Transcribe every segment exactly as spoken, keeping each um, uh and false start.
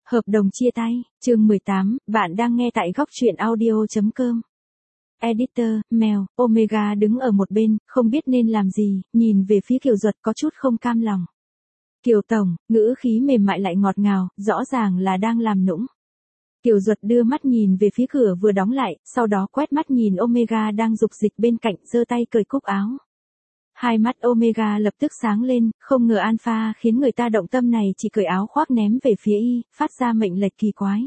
Hợp đồng chia tay, chương mười tám, bạn đang nghe tại góc truyện audio chấm com. Editor, Mèo, Omega đứng ở một bên, không biết nên làm gì, nhìn về phía Kiều Duật có chút không cam lòng. Kiều Tổng, ngữ khí mềm mại lại ngọt ngào, rõ ràng là đang làm nũng. Kiều Duật đưa mắt nhìn về phía cửa vừa đóng lại, sau đó quét mắt nhìn Omega đang dục dịch bên cạnh, giơ tay cởi cúc áo. Hai mắt Omega lập tức sáng lên, không ngờ Alpha khiến người ta động tâm này chỉ cởi áo khoác ném về phía y, phát ra mệnh lệnh kỳ quái.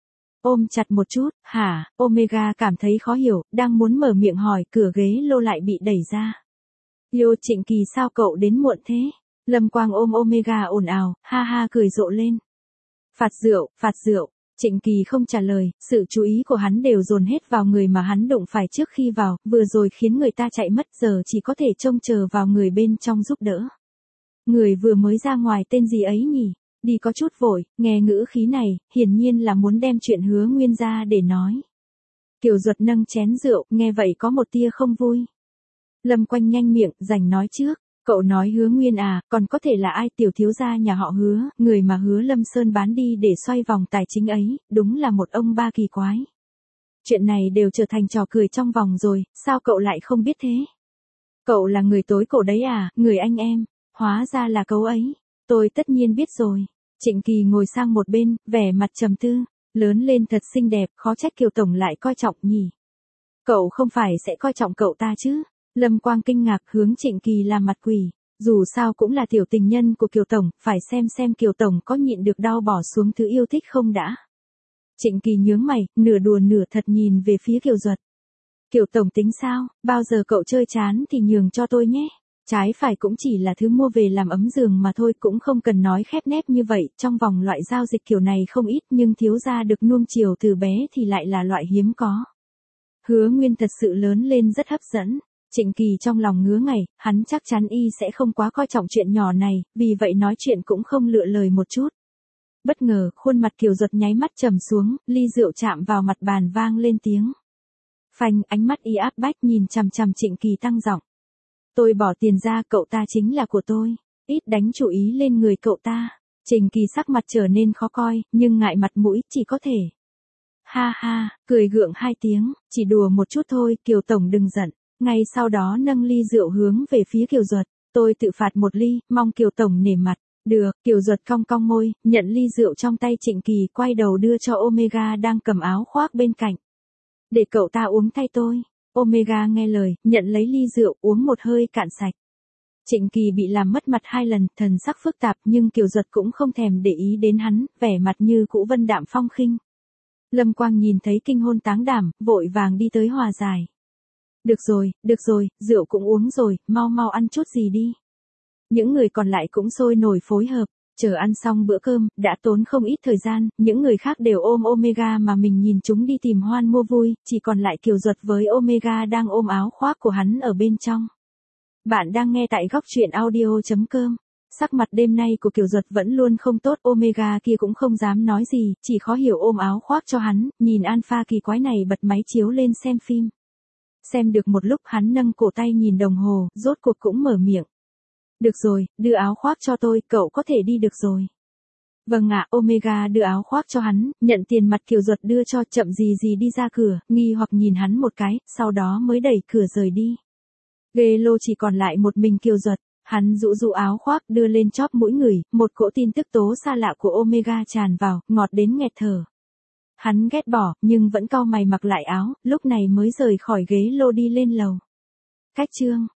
Ôm chặt một chút, hả? Omega cảm thấy khó hiểu, đang muốn mở miệng hỏi, cửa ghế lô lại bị đẩy ra. Yo, Trịnh Kỳ, sao cậu đến muộn thế? Lâm Quang ôm Omega ồn ào, ha ha cười rộ lên. Phạt rượu, phạt rượu. Trịnh Kỳ không trả lời, sự chú ý của hắn đều dồn hết vào người mà hắn đụng phải trước khi vào, vừa rồi khiến người ta chạy mất, giờ chỉ có thể trông chờ vào người bên trong giúp đỡ. Người vừa mới ra ngoài tên gì ấy nhỉ? Đi có chút vội, nghe ngữ khí này, hiển nhiên là muốn đem chuyện Hứa Nguyên ra để nói. Kiều Duật nâng chén rượu, nghe vậy có một tia không vui. Lâm Quanh nhanh miệng, rảnh nói trước. Cậu nói Hứa Nguyên à, còn có thể là ai? Tiểu thiếu gia nhà họ Hứa, người mà Hứa Lâm Sơn bán đi để xoay vòng tài chính ấy, đúng là một ông ba kỳ quái. Chuyện này đều trở thành trò cười trong vòng rồi, sao cậu lại không biết thế? Cậu là người tối cổ đấy à, người anh em, hóa ra là cậu ấy. Tôi tất nhiên biết rồi. Trịnh Kỳ ngồi sang một bên, vẻ mặt trầm tư, lớn lên thật xinh đẹp, khó trách Kiều Tổng lại coi trọng nhỉ. Cậu không phải sẽ coi trọng cậu ta chứ? Lâm Quang kinh ngạc hướng Trịnh Kỳ làm mặt quỷ, dù sao cũng là tiểu tình nhân của Kiều Tổng, phải xem xem Kiều Tổng có nhịn được đau bỏ xuống thứ yêu thích không đã. Trịnh Kỳ nhướng mày, nửa đùa nửa thật nhìn về phía Kiều Duật. Kiều Tổng tính sao, bao giờ cậu chơi chán thì nhường cho tôi nhé. Trái phải cũng chỉ là thứ mua về làm ấm giường mà thôi, cũng không cần nói khép nép như vậy, trong vòng loại giao dịch kiểu này không ít, nhưng thiếu gia được nuông chiều từ bé thì lại là loại hiếm có. Hứa Nguyên thật sự lớn lên rất hấp dẫn. Trịnh Kỳ trong lòng ngứa ngày, hắn chắc chắn y sẽ không quá coi trọng chuyện nhỏ này, vì vậy nói chuyện cũng không lựa lời một chút. Bất ngờ, khuôn mặt Kiều Duật nháy mắt trầm xuống, ly rượu chạm vào mặt bàn vang lên tiếng. Phanh, ánh mắt y áp bách nhìn chằm chằm Trịnh Kỳ tăng giọng. Tôi bỏ tiền ra, cậu ta chính là của tôi, ít đánh chủ ý lên người cậu ta. Trịnh Kỳ sắc mặt trở nên khó coi, nhưng ngại mặt mũi, chỉ có thể. Ha ha, cười gượng hai tiếng, chỉ đùa một chút thôi, Kiều Tổng đừng giận. Ngay sau đó nâng ly rượu hướng về phía Kiều Duật, tôi tự phạt một ly, mong Kiều Tổng nể mặt. Được, Kiều Duật cong cong môi, nhận ly rượu trong tay Trịnh Kỳ, quay đầu đưa cho Omega đang cầm áo khoác bên cạnh. Để cậu ta uống thay tôi. Omega nghe lời, nhận lấy ly rượu, uống một hơi cạn sạch. Trịnh Kỳ bị làm mất mặt hai lần, thần sắc phức tạp, nhưng Kiều Duật cũng không thèm để ý đến hắn, vẻ mặt như cũ vân đạm phong khinh. Lâm Quang nhìn thấy kinh hôn táng đảm, vội vàng đi tới hòa giải. Được rồi, được rồi, rượu cũng uống rồi, mau mau ăn chút gì đi. Những người còn lại cũng sôi nổi phối hợp, chờ ăn xong bữa cơm, đã tốn không ít thời gian, những người khác đều ôm Omega mà mình nhìn chúng đi tìm hoan mua vui, chỉ còn lại Kiều Duật với Omega đang ôm áo khoác của hắn ở bên trong. Bạn đang nghe tại góc truyện audio chấm com. Sắc mặt đêm nay của Kiều Duật vẫn luôn không tốt, Omega kia cũng không dám nói gì, chỉ khó hiểu ôm áo khoác cho hắn, nhìn Alpha kỳ quái này bật máy chiếu lên xem phim. Xem được một lúc hắn nâng cổ tay nhìn đồng hồ, rốt cuộc cũng mở miệng. Được rồi, đưa áo khoác cho tôi, cậu có thể đi được rồi. Vâng ạ, Omega đưa áo khoác cho hắn, nhận tiền mặt Kiều Duật đưa cho, chậm gì gì đi ra cửa, nghi hoặc nhìn hắn một cái, sau đó mới đẩy cửa rời đi. Ghê lô chỉ còn lại một mình Kiều Duật, hắn rũ rũ áo khoác đưa lên chóp mũi người, một cỗ tin tức tố xa lạ của Omega tràn vào, ngọt đến nghẹt thở. Hắn ghét bỏ, nhưng vẫn cau mày mặc lại áo, lúc này mới rời khỏi ghế lô đi lên lầu. Cách chương